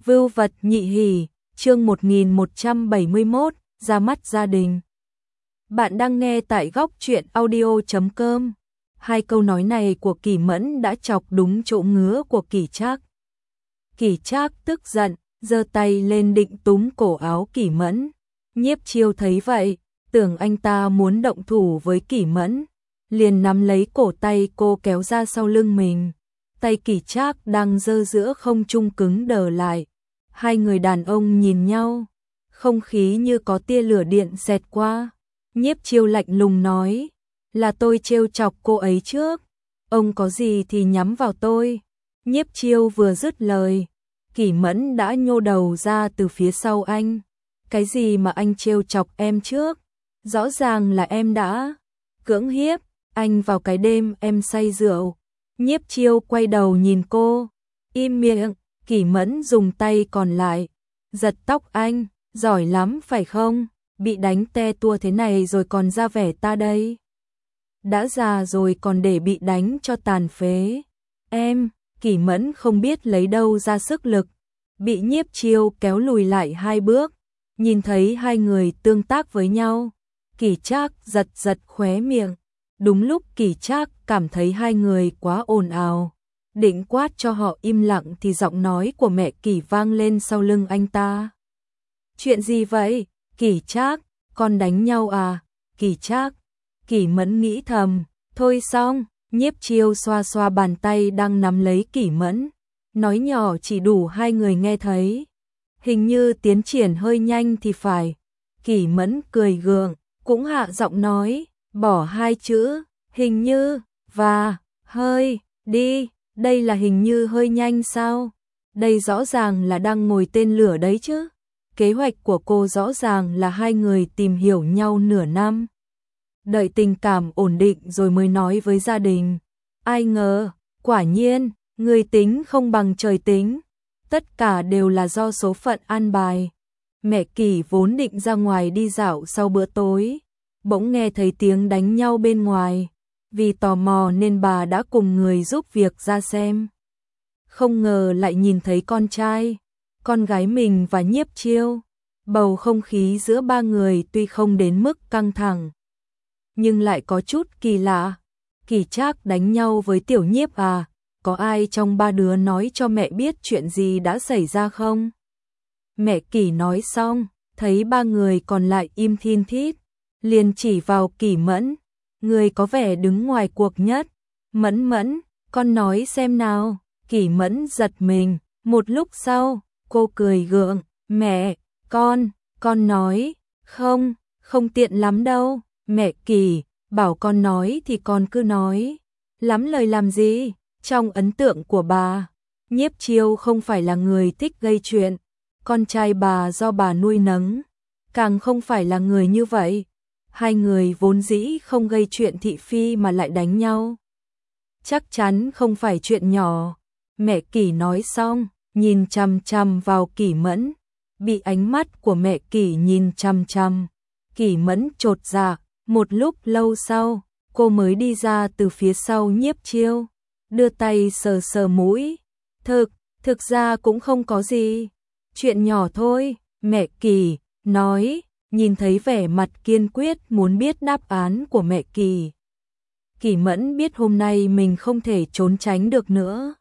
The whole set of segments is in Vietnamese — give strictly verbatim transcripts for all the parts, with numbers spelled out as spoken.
Vưu vật nhị hỉ, chương một nghìn một trăm bảy mươi mốt, ra mắt gia đình. Bạn đang nghe tại góc truyện audio chấm com. Hai câu nói này của Kỷ Mẫn đã chọc đúng chỗ ngứa của Kỷ Trác. Kỷ Trác tức giận, giơ tay lên định túm cổ áo Kỷ Mẫn. Nhiếp Chiêu thấy vậy, tưởng anh ta muốn động thủ với Kỷ Mẫn, liền nắm lấy cổ tay cô kéo ra sau lưng mình. Tay Kỷ Trác đang giơ giữa không trung cứng đờ lại. Hai người đàn ông nhìn nhau, không khí như có tia lửa điện xẹt qua. Nhiếp Chiêu lạnh lùng nói, là tôi trêu chọc cô ấy trước, ông có gì thì nhắm vào tôi. Nhiếp Chiêu vừa dứt lời, Kỷ Mẫn đã nhô đầu ra từ phía sau anh. Cái gì mà anh trêu chọc em trước? Rõ ràng là em đã cưỡng hiếp anh vào cái đêm em say rượu. Nhiếp Chiêu quay đầu nhìn cô, im miệng. Kỷ Mẫn dùng tay còn lại giật tóc anh, giỏi lắm phải không? Bị đánh te tua thế này rồi còn ra vẻ ta đây. Đã già rồi còn để bị đánh cho tàn phế. Em, Kỷ Mẫn không biết lấy đâu ra sức lực, bị Nhiếp Chiêu kéo lùi lại hai bước. Nhìn thấy hai người tương tác với nhau, Kỷ Trác giật giật khóe miệng. Đúng lúc Kỷ Trác cảm thấy hai người quá ồn ào, định quát cho họ im lặng thì giọng nói của mẹ Kỷ vang lên sau lưng anh ta. Chuyện gì vậy? Kỷ Trác, con đánh nhau à? Kỷ Trác, Kỷ Mẫn nghĩ thầm, thôi xong. Nhiếp Chiêu xoa xoa bàn tay đang nắm lấy Kỷ Mẫn, nói nhỏ chỉ đủ hai người nghe thấy. Hình như tiến triển hơi nhanh thì phải. Kỷ Mẫn cười gượng, cũng hạ giọng nói, bỏ hai chữ, hình như, và, hơi, đi. Đây là hình như hơi nhanh sao? Đây rõ ràng là đang ngồi tên lửa đấy chứ. Kế hoạch của cô rõ ràng là hai người tìm hiểu nhau nửa năm, đợi tình cảm ổn định rồi mới nói với gia đình. Ai ngờ, quả nhiên, người tính không bằng trời tính. Tất cả đều là do số phận an bài. Mẹ Kỷ vốn định ra ngoài đi dạo sau bữa tối, bỗng nghe thấy tiếng đánh nhau bên ngoài. Vì tò mò nên bà đã cùng người giúp việc ra xem. Không ngờ lại nhìn thấy con trai, con gái mình và Nhiếp Chiêu. Bầu không khí giữa ba người tuy không đến mức căng thẳng, nhưng lại có chút kỳ lạ. Kỷ Trác đánh nhau với Tiểu Nhiếp à? Có ai trong ba đứa nói cho mẹ biết chuyện gì đã xảy ra không? Mẹ Kỷ nói xong, thấy ba người còn lại im thin thít, liền chỉ vào Kỷ Mẫn. Người có vẻ đứng ngoài cuộc nhất. Mẫn Mẫn, con nói xem nào. Kỷ Mẫn giật mình. Một lúc sau, cô cười gượng. Mẹ, con, con nói. Không, không tiện lắm đâu. Mẹ Kỷ, bảo con nói thì con cứ nói. Lắm lời làm gì? Trong ấn tượng của bà, Nhiếp Chiêu không phải là người thích gây chuyện. Con trai bà do bà nuôi nấng, càng không phải là người như vậy. Hai người vốn dĩ không gây chuyện thị phi mà lại đánh nhau, chắc chắn không phải chuyện nhỏ. Mẹ Kỷ nói xong, nhìn chằm chằm vào Kỷ Mẫn. Bị ánh mắt của mẹ Kỷ nhìn chằm chằm, Kỷ Mẫn chột dạ. Một lúc lâu sau, cô mới đi ra từ phía sau Nhiếp Chiêu, đưa tay sờ sờ mũi. Thực, thực ra cũng không có gì, chuyện nhỏ thôi. Mẹ Kỷ nói. Nhìn thấy vẻ mặt kiên quyết muốn biết đáp án của mẹ Kỷ, Kỷ Mẫn biết hôm nay mình không thể trốn tránh được nữa.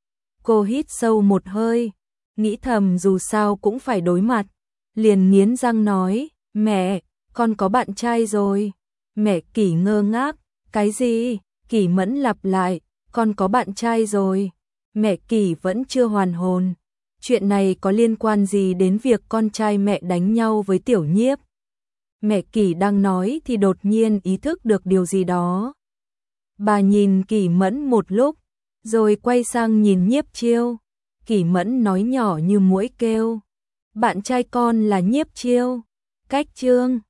Cô hít sâu một hơi, nghĩ thầm dù sao cũng phải đối mặt, liền nghiến răng nói, mẹ, con có bạn trai rồi. Mẹ Kỷ ngơ ngác, cái gì? Kỷ Mẫn lặp lại, con có bạn trai rồi. Mẹ Kỷ vẫn chưa hoàn hồn. Chuyện này có liên quan gì đến việc con trai mẹ đánh nhau với Tiểu Nhiếp? Mẹ Kỷ đang nói thì đột nhiên ý thức được điều gì đó. Bà nhìn Kỷ Mẫn một lúc, rồi quay sang nhìn Nhiếp Chiêu. Kỷ Mẫn nói nhỏ như muỗi kêu, bạn trai con là Nhiếp Chiêu. Cách Trương,